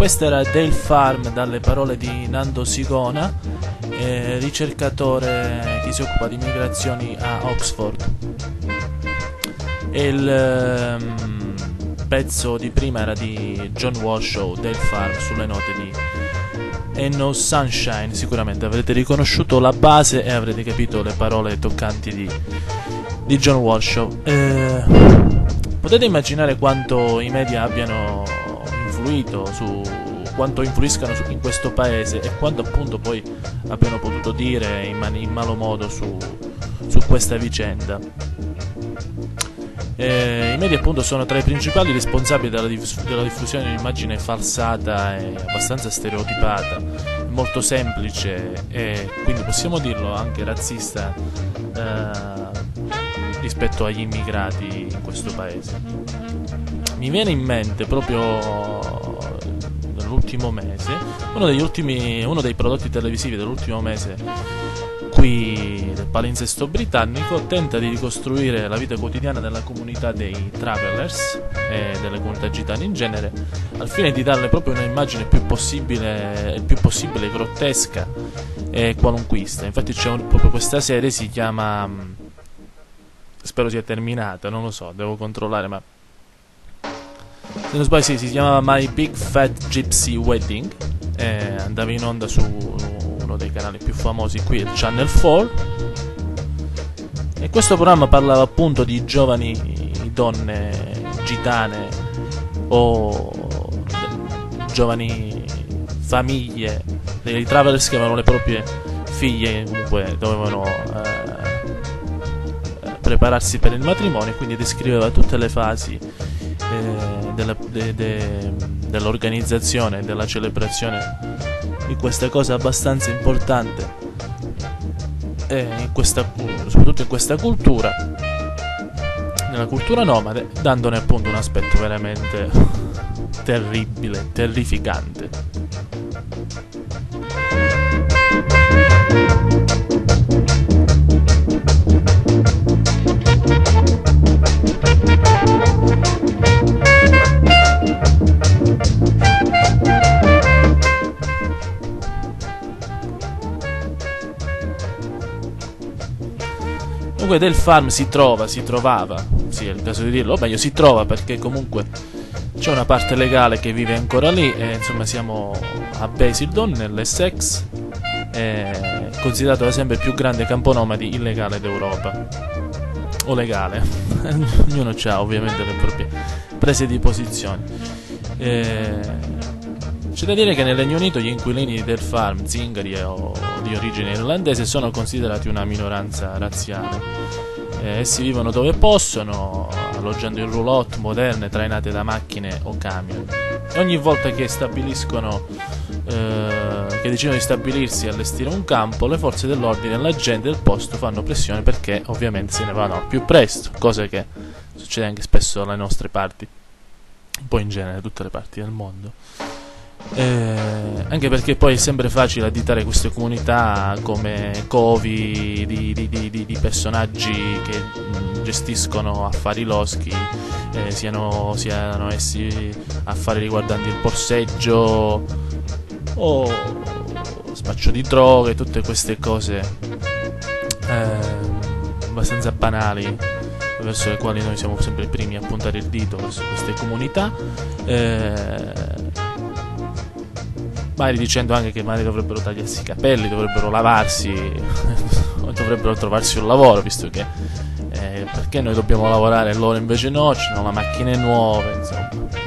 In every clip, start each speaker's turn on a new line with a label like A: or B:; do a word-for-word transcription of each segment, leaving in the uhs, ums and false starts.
A: Questa era Dale Farm, dalle parole di Nando Sigona, eh, ricercatore che si occupa di migrazioni a Oxford. E il ehm, pezzo di prima era di John Washoe, Dale Farm, sulle note di Ain't No Sunshine. Sicuramente avrete riconosciuto la base e avrete capito le parole toccanti di, di John Washoe. Eh, potete immaginare quanto i media abbiano influito su quanto influiscano su, in questo paese, e quanto appunto poi abbiano potuto dire in, man- in malo modo su, su questa vicenda. Eh, I media appunto sono tra i principali responsabili della, diff- della diffusione di un'immagine falsata e abbastanza stereotipata, molto semplice e quindi possiamo dirlo anche razzista eh, rispetto agli immigrati in questo paese. Mi viene in mente proprio nell'ultimo mese uno degli ultimi uno dei prodotti televisivi dell'ultimo mese qui del palinsesto britannico tenta di ricostruire la vita quotidiana della comunità dei travelers e delle comunità gitane in genere, al fine di darle proprio un'immagine più possibile, il più possibile grottesca e qualunquista. Infatti c'è un, proprio questa serie, si chiama, spero sia terminata, non lo so, devo controllare, ma se non sbaglio sì, si chiamava My Big Fat Gypsy Wedding, e andava in onda su uno dei canali più famosi qui, il Channel quattro, e questo programma parlava appunto di giovani donne gitane o giovani famiglie dei travelers che avevano le proprie figlie, comunque dovevano eh, prepararsi per il matrimonio, e quindi descriveva tutte le fasi eh, della, de, de, dell'organizzazione e della celebrazione di questa cosa abbastanza importante, e in questa, soprattutto in questa cultura, nella cultura nomade, dandone appunto un aspetto veramente terribile, terrificante. Comunque Dale Farm si trova, si trovava, sì è il caso di dirlo, o meglio si trova perché comunque c'è una parte legale che vive ancora lì, e insomma siamo a Basildon nell'Essex, è considerato ad esempio il più grande campo nomadi illegale d'Europa, o legale, ognuno ha ovviamente le proprie prese di posizione. E c'è da dire che nel Regno Unito gli inquilini di Dale Farm, zingari o di origine irlandese, sono considerati una minoranza razziale. Eh, essi vivono dove possono, alloggiando in roulotte moderne trainate da macchine o camion. E ogni volta che stabiliscono, eh, che decidono di stabilirsi e allestire un campo, le forze dell'ordine e la gente del posto fanno pressione perché ovviamente se ne vanno al più presto, cosa che succede anche spesso dalle nostre parti, un po' in genere tutte le parti del mondo. Eh, anche perché poi è sempre facile additare queste comunità come covi di, di, di, di personaggi che mh, gestiscono affari loschi, eh, siano, siano essi affari riguardanti il borseggio o spaccio di droghe, tutte queste cose eh, abbastanza banali, verso le quali noi siamo sempre i primi a puntare il dito verso queste comunità, eh, magari dicendo anche che magari dovrebbero tagliarsi i capelli, dovrebbero lavarsi o dovrebbero trovarsi un lavoro, visto che eh, perché noi dobbiamo lavorare e loro invece no, ci sono le macchine nuove, insomma.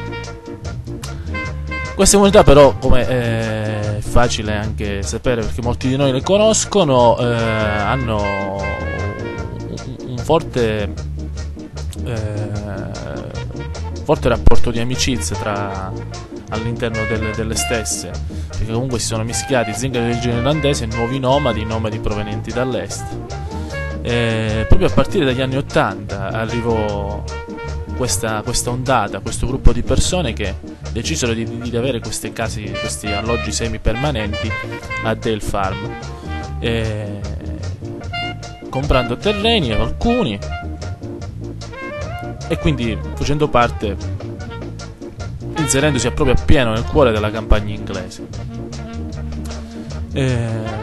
A: Queste comunità però, come eh, è facile anche sapere perché molti di noi le conoscono, eh, hanno un, un forte eh, forte rapporto di amicizia tra all'interno delle, delle stesse, perché comunque si sono mischiati zingari di origine irlandese e nuovi nomadi, nomadi provenienti dall'est. E proprio a partire dagli anni ottanta arrivò questa, questa ondata, questo gruppo di persone che decisero di, di avere queste case, questi alloggi semipermanenti a Dale Farm, e comprando terreni alcuni, e quindi facendo parte inserendosi proprio appieno nel cuore della campagna inglese. Eh,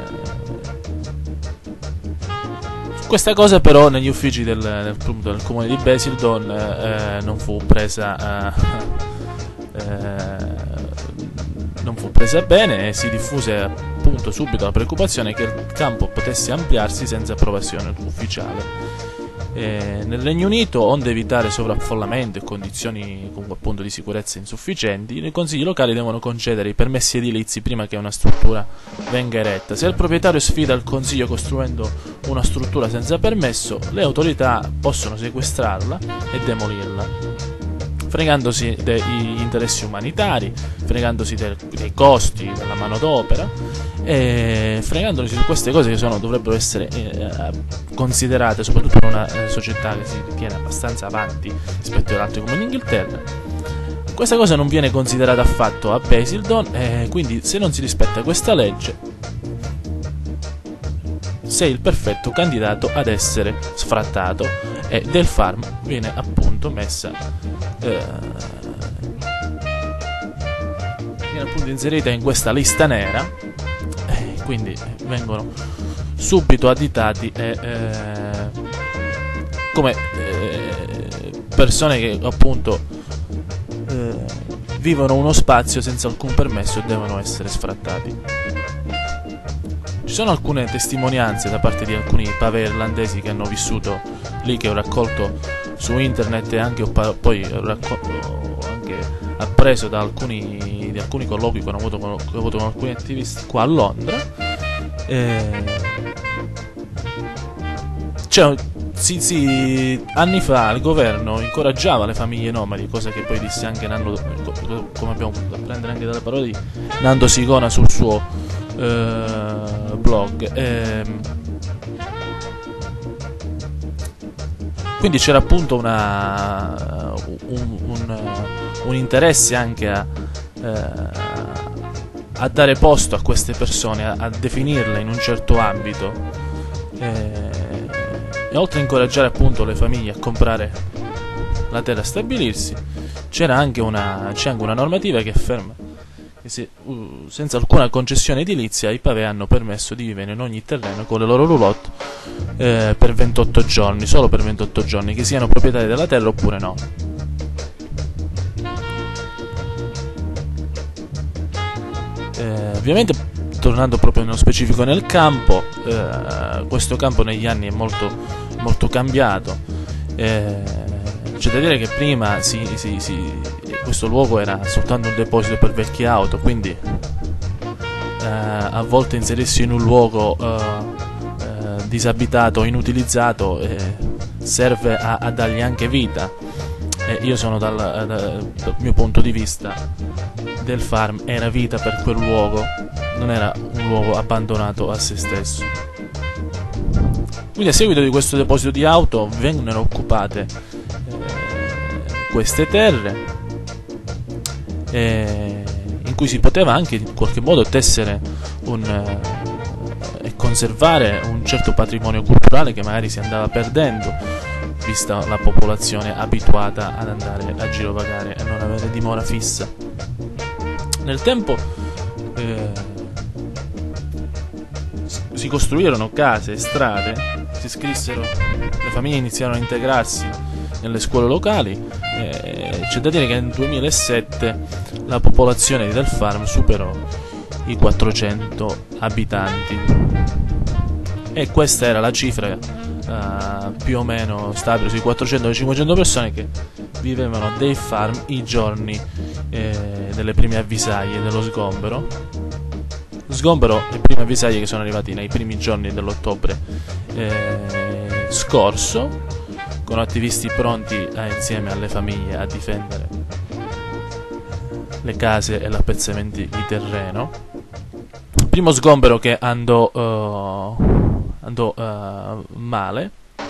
A: Questa cosa però negli uffici del, del, del comune di Basildon eh, non fu presa eh, eh, non fu presa bene e si diffuse appunto subito la preoccupazione che il campo potesse ampliarsi senza approvazione ufficiale. Eh, nel Regno Unito, onde evitare sovraffollamento e condizioni comunque, appunto, di sicurezza insufficienti, i consigli locali devono concedere i permessi edilizi prima che una struttura venga eretta. Se il proprietario sfida il consiglio costruendo una struttura senza permesso, le autorità possono sequestrarla e demolirla, fregandosi degli interessi umanitari, fregandosi dei, dei costi della manodopera e fregandosi su queste cose che sono, dovrebbero essere eh, considerate, soprattutto in una eh, società che si ritiene abbastanza avanti rispetto ad altri come l'Inghilterra. Questa cosa non viene considerata affatto a Basildon e quindi se non si rispetta questa legge sei il perfetto candidato ad essere sfrattato e Del Farm viene appunto messa eh, viene appunto inserita in questa lista nera e quindi vengono subito additati e, eh, come eh, persone che appunto eh, vivono uno spazio senza alcun permesso e devono essere sfrattati. Ci sono alcune testimonianze da parte di alcuni pavé irlandesi che hanno vissuto lì, che ho raccolto su internet e anche ho pa- poi ho, raccolto, ho anche appreso da alcuni, di alcuni colloqui che ho avuto con, che ho avuto con alcuni attivisti qua a Londra. Eh, cioè, sì, sì, anni fa il governo incoraggiava le famiglie nomadi, cosa che poi disse anche Nando, come abbiamo potuto apprendere anche dalle parole di Nando Sigona sul suo Uh, blog. ehm, quindi c'era appunto una, un, un, un interesse anche a, uh, a dare posto a queste persone, a, a definirle in un certo ambito e, e oltre a incoraggiare appunto le famiglie a comprare la terra e a stabilirsi, c'era anche una, c'è anche una normativa che afferma che se, uh, senza alcuna concessione edilizia i pavé hanno permesso di vivere in ogni terreno con le loro roulotte eh, per ventotto giorni, solo per ventotto giorni, che siano proprietari della terra oppure no. Eh, ovviamente, tornando proprio nello specifico nel campo, eh, questo campo negli anni è molto, molto cambiato. Eh, c'è da dire che prima si, si, si, questo luogo era soltanto un deposito per vecchie auto, quindi eh, a volte inserirsi in un luogo eh, eh, disabitato, inutilizzato, eh, serve a, a dargli anche vita. E io sono dal, dal, dal mio punto di vista, Del Farm era vita per quel luogo, non era un luogo abbandonato a se stesso. Quindi a seguito di questo deposito di auto vennero occupate eh, queste terre eh, in cui si poteva anche in qualche modo tessere un, eh, e conservare un certo patrimonio culturale che magari si andava perdendo, vista la popolazione abituata ad andare a girovagare e non avere dimora fissa. Nel tempo eh, si costruirono case e strade, si iscrissero, le famiglie iniziarono a integrarsi nelle scuole locali. Eh, c'è da dire che nel duemilasette la popolazione di Del Farm superò i quattrocento abitanti e questa era la cifra Uh, più o meno stabile sui quattrocento cinquecento persone che vivevano a Del Farm i giorni eh, delle prime avvisaglie dello sgombero. Sgombero e prime avvisaglie che sono arrivati nei primi giorni dell'ottobre eh, scorso, con attivisti pronti a, insieme alle famiglie a difendere le case e gli appezzamenti di terreno. Primo sgombero che andò uh, andò uh, male,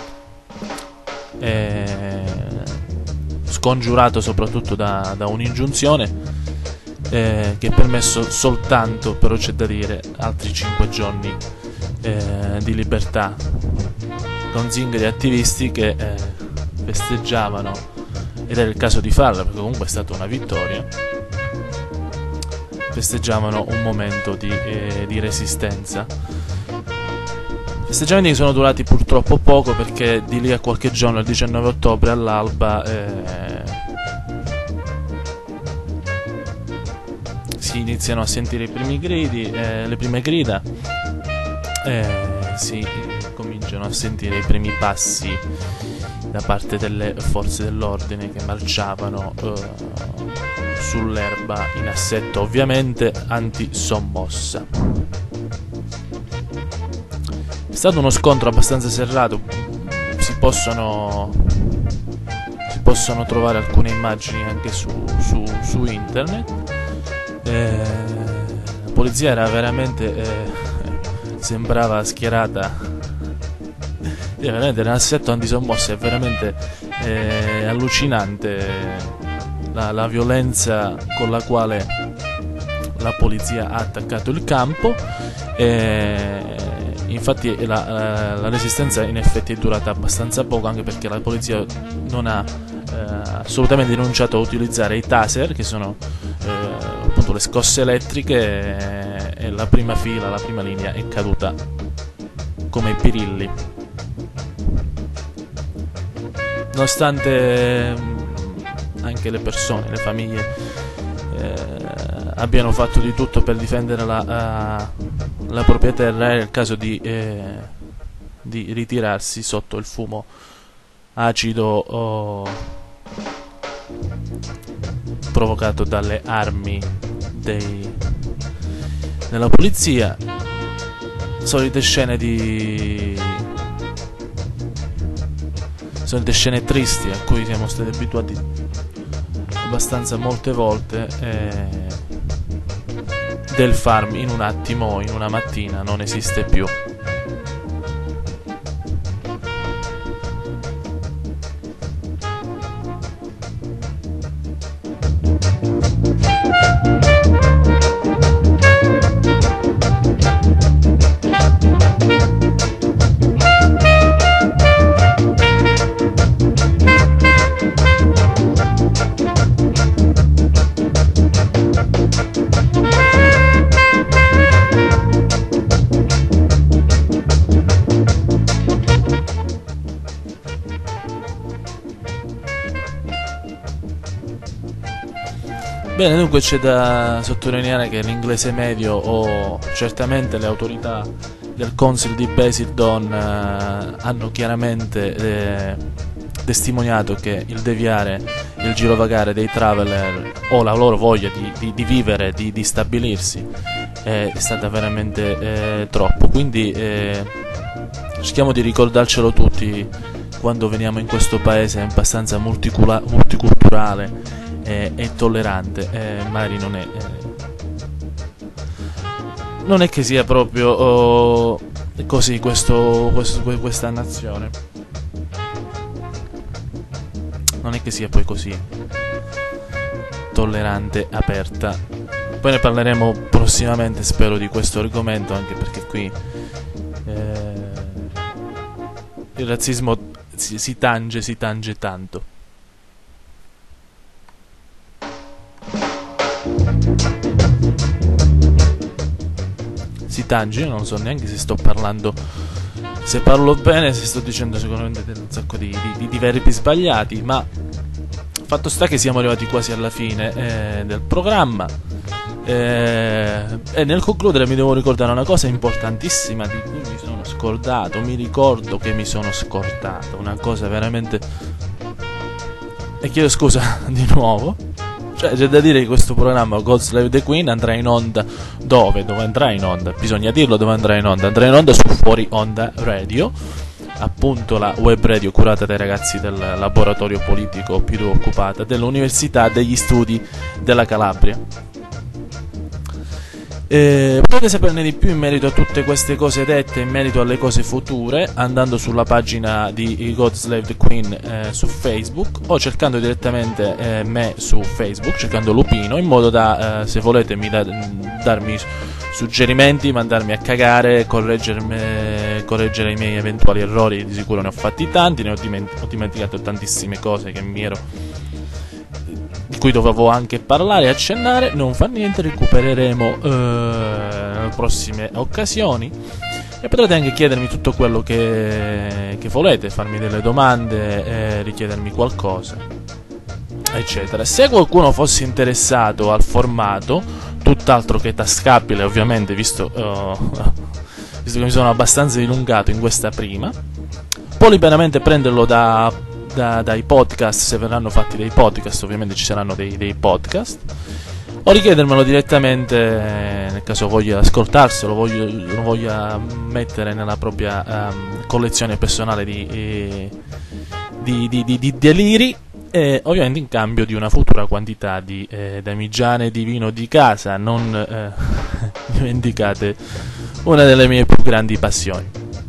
A: eh, scongiurato soprattutto da, da un'ingiunzione eh, che ha permesso soltanto, però c'è da dire, altri cinque giorni eh, di libertà, con zingari attivisti che eh, festeggiavano ed era il caso di farla perché comunque è stata una vittoria, festeggiavano un momento di, eh, di resistenza. Festeggiamenti che sono durati purtroppo poco, perché di lì a qualche giorno, il diciannove ottobre all'alba, eh, si iniziano a sentire i primi gridi, eh, le prime grida, eh, si cominciano a sentire i primi passi da parte delle forze dell'ordine che marciavano eh, sull'erba in assetto ovviamente anti-sommossa. È stato uno scontro abbastanza serrato, si possono, si possono trovare alcune immagini anche su, su, su internet. Eh, la polizia era veramente, eh, sembrava schierata, eh, veramente era un assetto antisommossa, è veramente eh, allucinante la, la violenza con la quale la polizia ha attaccato il campo. Eh, Infatti la, la resistenza in effetti è durata abbastanza poco, anche perché la polizia non ha eh, assolutamente rinunciato a utilizzare i taser, che sono eh, appunto le scosse elettriche, e, e la prima fila, la prima linea è caduta come i birilli. Nonostante anche le persone, le famiglie eh, abbiano fatto di tutto per difendere la, uh, la propria terra, è il caso di, eh, di ritirarsi sotto il fumo acido oh, provocato dalle armi dei, della polizia. Solite scene di solite scene tristi a cui siamo stati abituati abbastanza molte volte. eh, del farm in un attimo, in una mattina, non esiste più. Bene, dunque c'è da sottolineare che l'inglese medio, o certamente le autorità del Consiglio di Basildon, eh, hanno chiaramente eh, testimoniato che il deviare, il girovagare dei traveler o la loro voglia di, di, di vivere, di, di stabilirsi, è stata veramente eh, troppo. Quindi eh, cerchiamo di ricordarcelo tutti quando veniamo in questo paese abbastanza multicula- multiculturale e, e tollerante. Eh, magari non è eh, non è che sia proprio oh, così questo, questo, questa nazione, non è che sia poi così tollerante, aperta. Poi ne parleremo prossimamente, spero, di questo argomento, anche perché qui eh, il razzismo si, si tange, si tange tanto. Si tange, io non so neanche se sto parlando, se parlo bene, se sto dicendo sicuramente un sacco di, di, di verbi sbagliati, ma fatto sta che siamo arrivati quasi alla fine eh, del programma, eh, e nel concludere mi devo ricordare una cosa importantissima di cui mi sono scordato. Mi ricordo che mi sono scordato una cosa veramente, e chiedo scusa di nuovo. Cioè, c'è da dire che questo programma God Save the Queen andrà in onda dove? Dove andrà in onda? Bisogna dirlo dove andrà in onda. Andrà in onda su Fuori Onda Radio, appunto la web radio curata dai ragazzi del laboratorio politico più occupata dell'Università degli Studi della Calabria. Eh, potete saperne di più in merito a tutte queste cose dette, in merito alle cose future, andando sulla pagina di God Slave the Queen eh, su Facebook, o cercando direttamente eh, me su Facebook, cercando Lupino, in modo da, eh, se volete, mi da, darmi suggerimenti, mandarmi a cagare, correggere i miei eventuali errori. Di sicuro ne ho fatti tanti, ne ho, diment- ho dimenticato tantissime cose che mi ero di cui dovevo anche parlare e accennare. Non fa niente, recupereremo eh, nelle prossime occasioni, e potrete anche chiedermi tutto quello che, che volete, farmi delle domande, eh, richiedermi qualcosa, eccetera. Se qualcuno fosse interessato al formato, tutt'altro che tascabile ovviamente, visto, uh, visto che mi sono abbastanza dilungato in questa prima, può liberamente prenderlo da, da, dai podcast, se verranno fatti dei podcast, ovviamente ci saranno dei, dei podcast, o richiedermelo direttamente nel caso voglia ascoltarselo, voglia, lo voglia mettere nella propria um, collezione personale di, eh, di, di, di, di deliri, e ovviamente in cambio di una futura quantità di eh, damigiane di vino di casa. Non eh, dimenticate una delle mie più grandi passioni.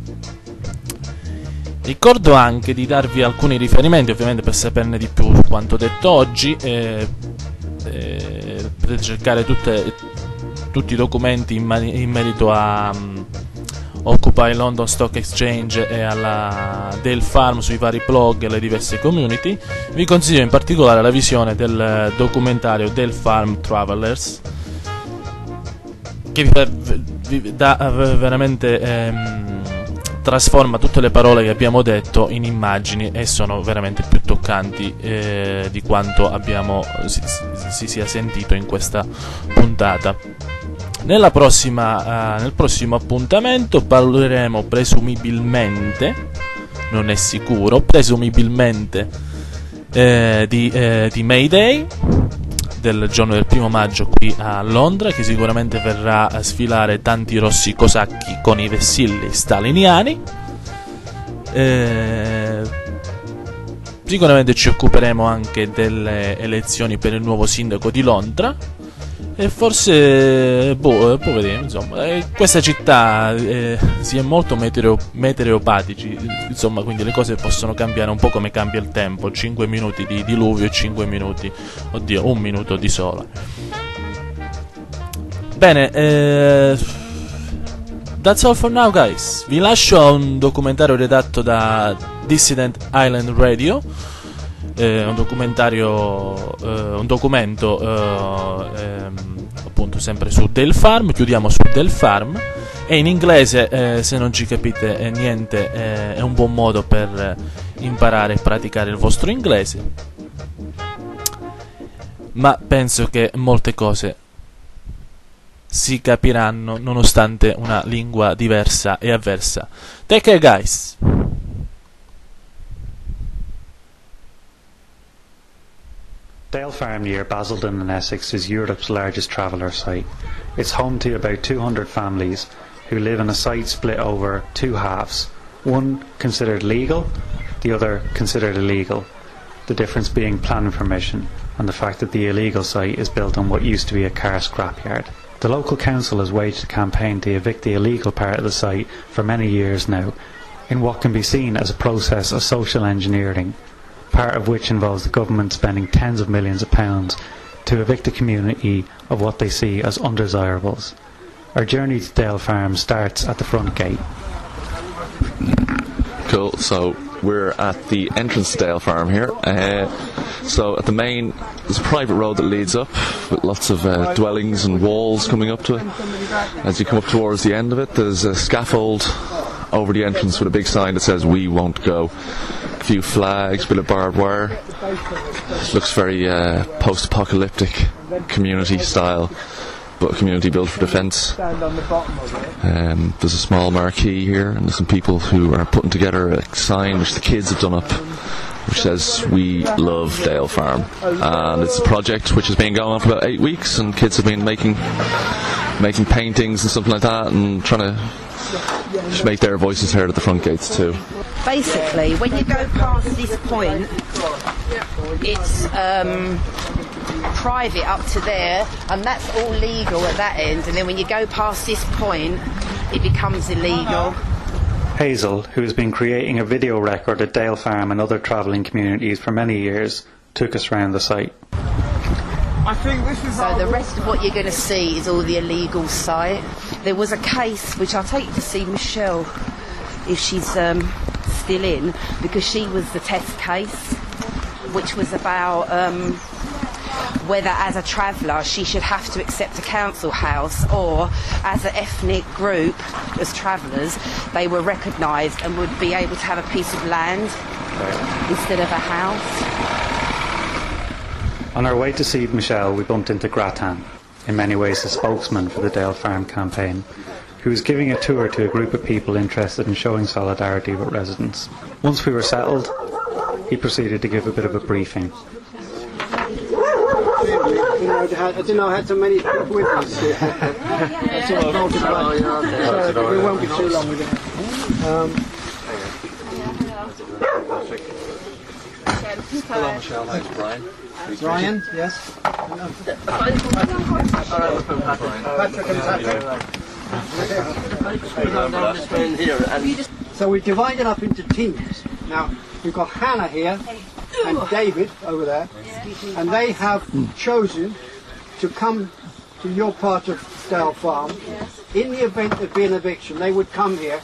A: Ricordo anche di darvi alcuni riferimenti, ovviamente, per saperne di più su quanto detto oggi. eh, eh, potete cercare tutte, tutti i documenti in, mani- in merito a um, Occupy London Stock Exchange e alla Dale Farm sui vari blog e le diverse community. Vi consiglio in particolare la visione del documentario Dale Farm Travelers, che vi, vi dà veramente ehm, trasforma tutte le parole che abbiamo detto in immagini, e sono veramente più toccanti eh, di quanto abbiamo si, si sia sentito in questa puntata. Nella prossima, uh, nel prossimo appuntamento parleremo presumibilmente, non è sicuro, presumibilmente eh, di, eh, di May Day, del giorno del primo maggio qui a Londra, che sicuramente verrà a sfilare tanti rossi cosacchi con i vessilli staliniani. Eh, sicuramente ci occuperemo anche delle elezioni per il nuovo sindaco di Londra. E forse, boh, poi vediamo, insomma, eh, questa città eh, si è molto meteoro, meteoropatici, insomma, quindi le cose possono cambiare un po' come cambia il tempo, cinque minuti di diluvio e cinque minuti, oddio, un minuto di sole. Bene, eh, that's all for now, guys. Vi lascio a un documentario redatto da Dissident Island Radio. Eh, un documentario, eh, un documento eh, ehm, appunto sempre su Dale Farm. Chiudiamo su Dale Farm, e in inglese, eh, se non ci capite eh, niente, eh, è un buon modo per eh, imparare e praticare il vostro inglese, ma penso che molte cose si capiranno nonostante una lingua diversa e avversa. Take care, guys.
B: Dale Farm near Basildon in Essex is Europe's largest traveller site. It's home to about two hundred families who live in a site split over two halves, one considered legal, the other considered illegal, the difference being planning permission and the fact that the illegal site is built on what used to be a car scrapyard. The local council has waged a campaign to evict the illegal part of the site for many years now, in what can be seen as a process of social engineering, part of which involves the government spending tens of millions of pounds to evict the community of what they see as undesirables. Our journey to Dale Farm starts at the front gate.
C: Cool, so we're at the entrance to Dale Farm here. Uh, so at the main, there's a private road that leads up with lots of uh, dwellings and walls coming up to it. As you come up towards the end of it, there's a scaffold over the entrance with a big sign that says "We won't go." A few flags, bit of barbed wire. It looks very uh, post-apocalyptic, community style, but a community built for defence. Um, there's a small marquee here, and there's some people who are putting together a sign which the kids have done up, which says "We love Dale Farm." And it's a project which has been going on for about eight weeks, and kids have been making making paintings and something like that, and trying to make their voices heard at the front gates too.
D: Basically, when you go past this point, it's um, private up to there, and that's all legal at that end, and then when you go past this point, it becomes illegal.
B: Hazel, who has been creating a video record at Dale Farm and other travelling communities for many years, took us round the site.
E: I think this is
D: so the rest of what you're going to see is all the illegal site. There was a case which I'll take you to see Michelle if she's um, still in, because she was the test case, which was about um, whether as a traveller she should have to accept a council house, or as an ethnic group, as travellers, they were recognised and would be able to have a piece of land instead of a house.
B: On our way to see Michelle, we bumped into Gratan, in many ways the spokesman for the Dale Farm campaign, who was giving a tour to a group of people interested in showing solidarity with residents. Once we were settled, he proceeded to give a bit of a briefing.
E: I didn't know I had so many people with us. So we won't be too long with it. Um,
C: Hello, Michelle. Hi, Brian.
E: Brian, yes. Patrick and Patrick. So we divided up into teams. Now, we've got Hannah here and David over there, and they have chosen to come to your part of Dale Farm. In the event there'd be an eviction, they would come here.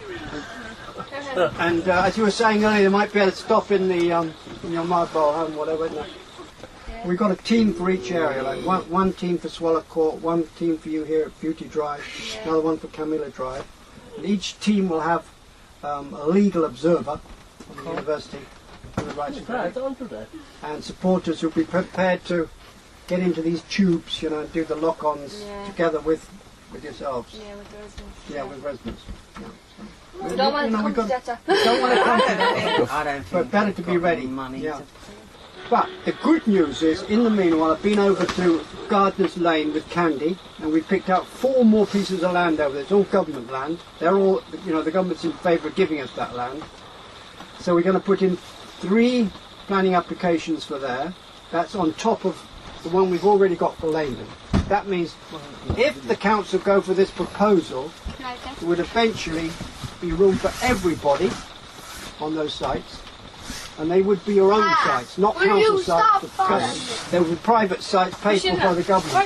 E: And uh, as you were saying earlier, they might be able to stop in the um, in your mobile home, whatever. No. We've got a team for each area, like one, one team for Swallow Court, one team for you here at Beauty Drive, another one for Camilla Drive. And each team will have um, a legal observer from the University of the Rights Academy, and supporters who'll be prepared to get into these tubes, you know, and do the lock-ons yeah. together with with yourselves.
F: Yeah, with residents.
E: Yeah, with residents. Yeah.
F: We don't want to come to that.
E: Don't want to come to that. But better to be ready. Yeah. But the good news is, in the meanwhile, I've been over to Gardeners Lane with Candy, and we picked out four more pieces of land over there. It's all government land. They're all, you know, the government's in favour of giving us that land. So we're going to put in three planning applications for there. That's on top of the one we've already got for Leyland. That means if the council go for this proposal, it would eventually be room for everybody on those sites. And they would be your own sites, not council sites, because they would be private sites paid for by the government.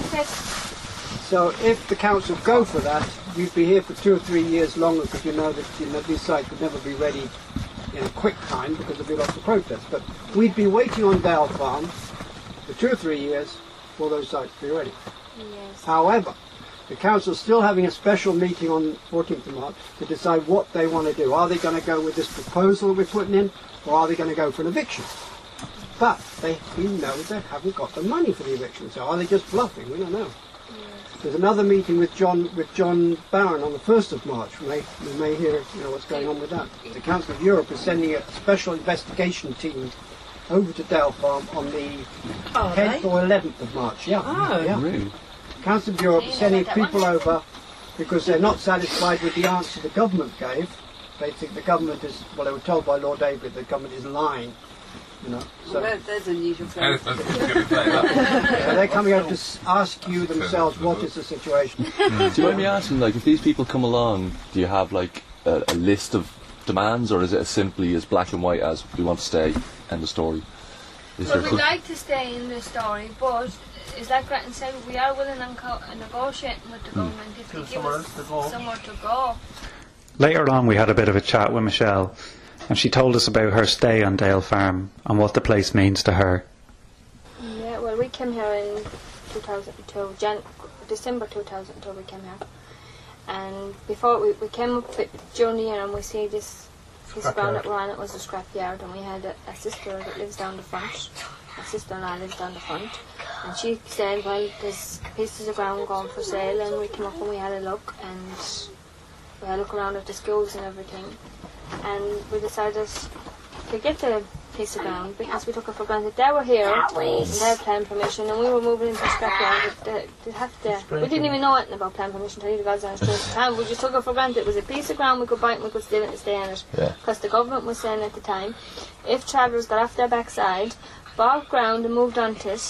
E: So if the council go for that, you'd be here for two or three years longer, because you know that you know, these sites would never be ready in a quick time because there'd be lots of protests. But we'd be waiting on Dale Farm for two or three years for those sites to be ready. Yes. However, the council's still having a special meeting on fourteenth of March to decide what they want to do. Are they going to go with this proposal we're putting in, or are they going to go for an eviction? But they, we know they haven't got the money for the eviction, so are they just bluffing? We don't know. Yes. There's another meeting with John with John Barron on the first of March. We may, we may hear you know, what's going on with that. The Council of Europe is sending a special investigation team over to Dale Farm on the oh, tenth or eleventh of March. Yeah,
F: oh,
E: yeah.
C: Really?
E: Council of Europe is sending people over because they're not satisfied with the answer the government gave. They think the government is, well, they were told by Lord Avery the government is lying, you know. So,
F: well, there's unusual thing.
E: So they're coming over to ask you themselves what is the situation.
C: Mm. Do you mind me asking, like, if these people come along, do you have like a, a list of demands, or is it as simply as black and white as we want to stay, end the story? Is
F: well, we'd like to stay in the story, but it's like Gretton said, we are willing and co negotiating with the government mm. if they give us somewhere to go.
B: Later on we had a bit of a chat with Michelle, and she told us about her stay on Dale Farm and what the place means to her.
F: Yeah, well, we came here in two thousand two, Jan December two thousand two we came here. And before we, we came up during the year and we see this piece of ground that we're on, it was a scrap yard, and we had a, a sister that lives down the front. My sister-in-law lives down the front, and she said, well, there's pieces of ground going for sale, and we came up and we had a look, and we had a look around at the schools and everything, and we decided to get the piece of ground because we took it for granted. They were here, and they had plan permission, and we were moving into the scrapyard. They, they have to, we didn't even know anything about plan permission until you guys on the street at the time. We just took it for granted. It was a piece of ground we could buy it and we could steal it and stay on it. Because yeah. the government was saying at the time, if travellers got off their backside, bought ground and moved onto it,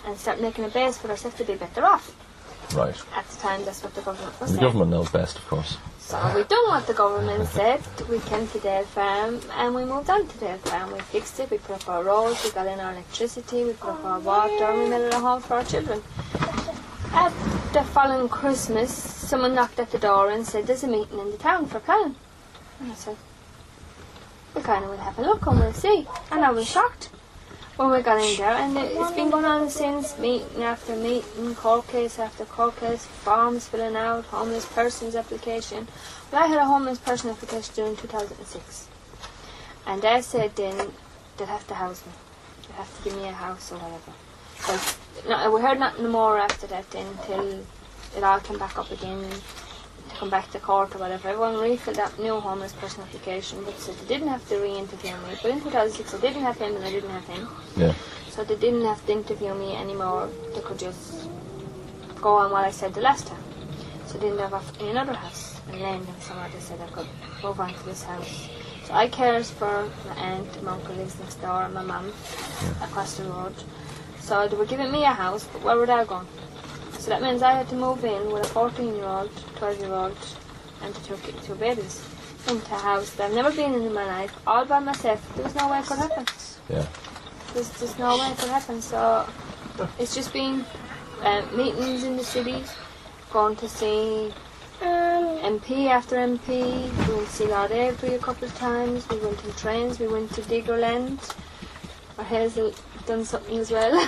F: and start making a base for ourselves to be better off.
C: Right.
F: At the time, that's what the government was
C: And the
F: saying.
C: government knows best, of course.
F: So we done what the government said. We came to Dale Farm and we moved on to Dale Farm. We fixed it, we put up our roads, we got in our electricity, we put up our water, and we made it a home for our children. At the following Christmas, someone knocked at the door and said, there's a meeting in the town for planning. And I said, we kind of will have a look and we'll see. And I was shocked when we got in there, and it, it's been going on since, meeting after meeting, court case after court case, forms filling out, homeless persons application. Well, I had a homeless person application due in two thousand six, and they said then they'd have to house me, they'd have to give me a house or whatever. But no, we heard nothing more after that then until it all came back up again to come back to court or whatever. Everyone refilled that new homeless person application, but said they didn't have to re-interview me. But in two thousand six I didn't have him and I didn't have him.
C: Yeah.
F: So they didn't have to interview me anymore. They could just go on what I said the last time. So they didn't have offered me another house in London, so they said I could move on to this house. So I cares for my aunt, my uncle lives next door, and my mum
C: Yeah.
F: across the road. So they were giving me a house, but where were they going? So that means I had to move in with a fourteen-year-old, twelve-year-old, and the two, two babies into a house that I've never been in in my life, all by myself. There was no way it could happen.
C: Yeah.
F: There's just no way it could happen. So it's just been uh, meetings in the cities, going to see M P after M P. We went to see Lord Avery a couple of times. We went in trains. We went to Diggerland. Or Hazel done something as well.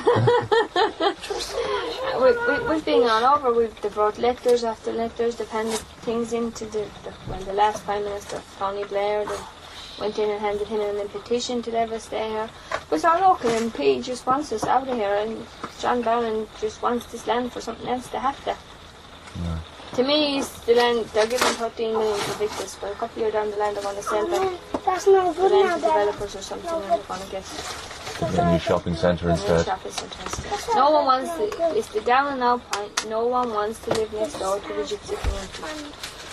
F: we, we, we've been all over. We've they brought letters after letters. They've handed things into the, the when the last Prime Minister, Tony Blair, they went in and handed him in a petition to let us stay here. But our local M P just wants us out of here, and John Barron just wants this land for something else. They have to.
C: Yeah.
F: To me, it's the land, they're giving thirteen million to Victus, but a couple of years down the line they're going to sell that
G: That's not
F: the
G: good
F: land
G: now,
F: to
G: Dad.
F: developers or something, and they're going to get
C: A new shopping centre
F: a new
C: instead.
F: shopping centre instead. No one wants to, it's the down and out point, no one wants to live next door to the gypsy community.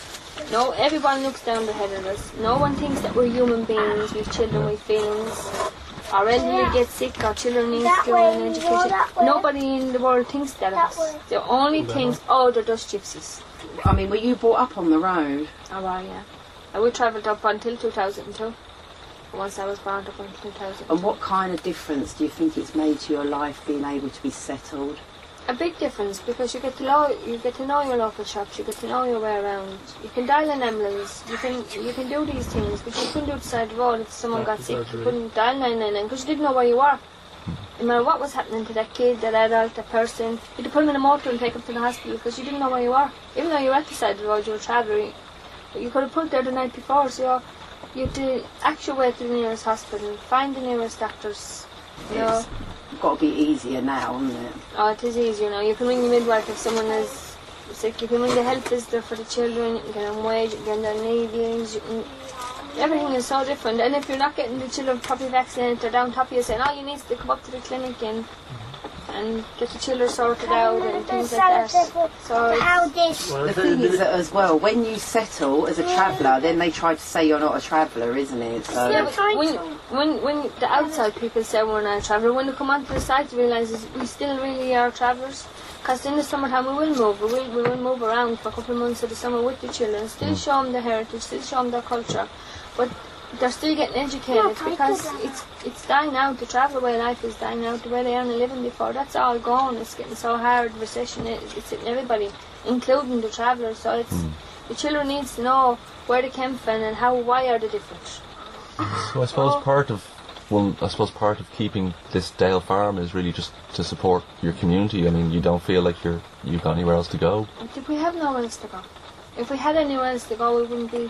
F: No, everyone looks down the head of us. No one thinks that we're human beings with children with feelings. Our elderly get sick, our children need
G: That
F: school
G: way,
F: and
G: you go
F: education.
G: that way.
F: Nobody in the world thinks that of
G: That
F: us.
G: way.
F: The only things, oh, they're just gypsies.
H: I mean, were you brought up on the road?
F: Oh, wow, yeah. I would travelled up until two thousand two. Once I was brought up until two thousand two.
H: And what kind of difference do you think it's made to your life being able to be settled?
F: A big difference, because you get to know you get to know your local shops, you get to know your way around. You can dial an ambulance, you can you can do these things, but you couldn't do it beside the road if someone got sick. You couldn't dial nine nine nine because you didn't know where you were. No matter what was happening to that kid, that adult, that person, you had to put them in a motor and take them to the hospital because you didn't know where you were. Even though you were at the side of the road, you were travelling, but you could have put there the night before, so you had to act your way to the nearest hospital, find the nearest doctors. You know.
H: It's got to be easier now, isn't it?
F: Oh, it is easier now. You can ring the midwife if someone is sick. You can ring the health visitor for the children. You can get on wage. You can get on needles. You can... Everything is so different. And if you're not getting the children properly vaccinated, they're down top of you saying, "Oh, you need to come up to the clinic and and get the children sorted out and things like that." So it's-
G: How this?
H: The thing is that as well, when you settle as a traveller, then they try to say you're not a traveller, isn't it? So
F: yeah, but when, when when the outside people say we're not a traveller, when they come onto the site, they realise we still really are travellers. Because in the summertime we will move, we will, we will move around for a couple of months of the summer with the children, still show them their heritage, still show them their culture, but they're still getting educated because it's it's dying out. The travel way life is dying out. The way they earned a living before, that's all gone. It's getting so hard. Recession, it, it's hitting everybody, including the travellers. So it's the children needs to know where they came from and how, why are they different.
C: So I suppose part of, well, I suppose part of keeping this Dale Farm is really just to support your community. I mean, you don't feel like you're you've got anywhere else to go.
F: Did we have nowhere else to go? If we had anywhere else to go, we wouldn't be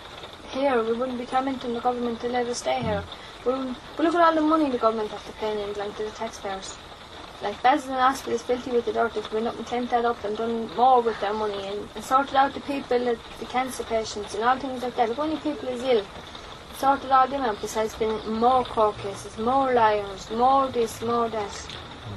F: here. We wouldn't be tormenting the government to let us stay here. We wouldn't, but look at all the money the government have to pay in England to the taxpayers. Like Basildon Hospital is filthy with the dirt. They've been up and cleaned that up and done more with their money and, and sorted out the people, the, the cancer patients and all things like that. If only people is ill, sorted all them out besides being more court cases, more liars, more this, more that.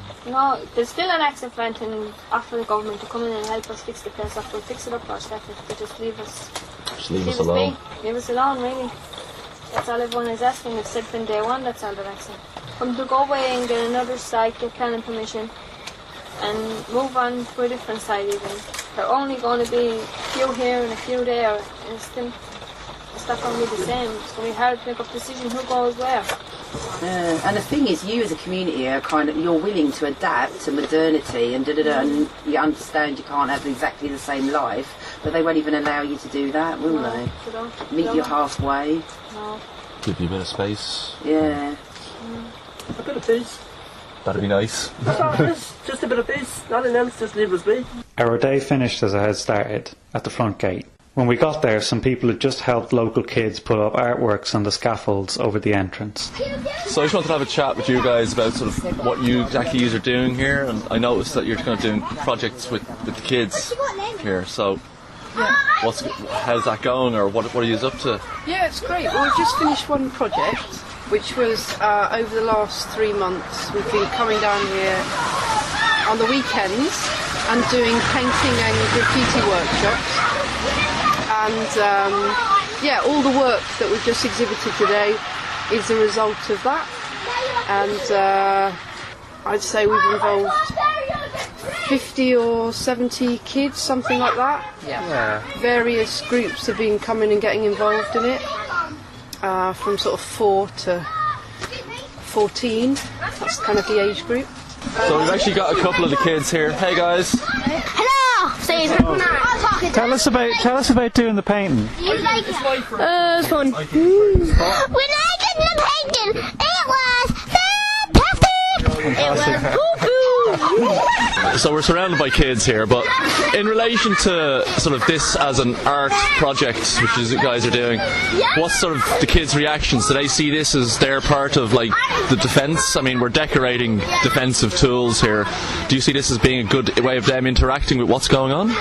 F: No, there's still an axe in front and offer the government to come in and help us fix the place up. We'll fix it up ourselves if they just leave us.
C: Just leave us
F: us
C: alone.
F: be. Leave us alone, really. That's all everyone is asking. They've said from day one, that's all they're asking. Come to go away and get another site, get planning permission, and move on to a different side even. They're only going to be a few here and a few there, and it's, still, it's not going to be the same. It's going to be hard to make up decision who goes where.
H: Yeah, and the thing is, you as a community are kind of, you're willing to adapt to modernity and da da da, and you understand you can't have exactly the same life, but they won't even allow you to do that, will
F: No,
H: they?
F: they don't.
H: Meet
F: They
H: you
F: don't.
H: halfway.
F: No.
C: Give you a bit of space.
H: Yeah.
G: A bit of peace.
C: That'd be nice.
G: That's all it is. Just a bit of peace. Nothing else, just leave us be.
B: Our day finished as it had started, at the front gate. When we got there, some people had just helped local kids put up artworks on the scaffolds over the entrance.
C: So I just wanted to have a chat with you guys about sort of what you exactly are doing here, and I noticed that you're kind of doing projects with, with the kids here. So what's how's that going, or what what are you up to?
I: Yeah, it's great. Well, we've just finished one project, which was uh, over the last three months. We've been coming down here on the weekends and doing painting and graffiti workshops. And um, yeah, all the work that we've just exhibited today is a result of that. And uh, I'd say we've involved fifty or seventy kids, something like that.
H: Yeah.
I: Various groups have been coming and getting involved in it, uh, from sort of four to fourteen. That's kind of the age group.
C: So we've actually got a couple of the kids here. Hey guys.
J: Hello!
B: Tell us about tell us about doing the painting.
J: Uh, it's fun. When I did the painting, it was fantastic! It was poo-poo!
C: So we're surrounded by kids here, but in relation to sort of this as an art project, which is you guys are doing, what's sort of the kids' reactions? Do they see this as their part of like the defence? I mean, we're decorating defensive tools here. Do you see this as being a good way of them interacting with what's going on?
I: Yeah,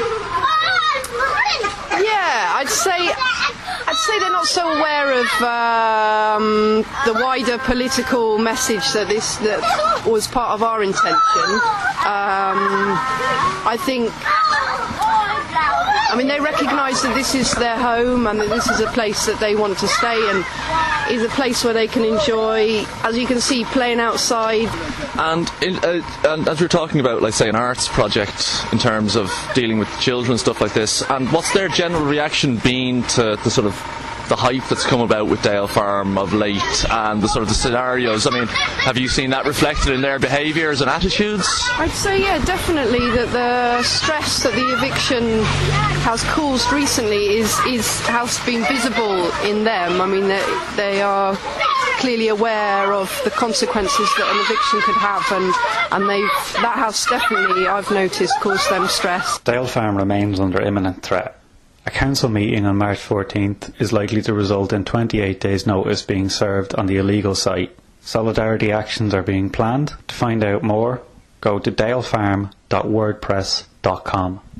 I: I'd say I'd say they're not so aware of um, the wider political message that this that was part of our intention. Um, I think, I mean, they recognise that this is their home and that this is a place that they want to stay and is a place where they can enjoy, as you can see, playing outside.
C: And, in, uh, and as we're talking about, like say, an arts project in terms of dealing with children and stuff like this, and what's their general reaction been to the sort of the hype that's come about with Dale Farm of late and the sort of the scenarios? I mean, have you seen that reflected in their behaviours and attitudes?
I: I'd say, yeah, definitely that the stress that the eviction has caused recently is, is has been visible in them. I mean, they, they are clearly aware of the consequences that an eviction could have, and, and they that has definitely, I've noticed, caused them stress.
B: Dale Farm remains under imminent threat. A council meeting on March fourteenth is likely to result in twenty-eight days' notice being served on the illegal site. Solidarity actions are being planned. To find out more, go to dalefarm dot wordpress dot com.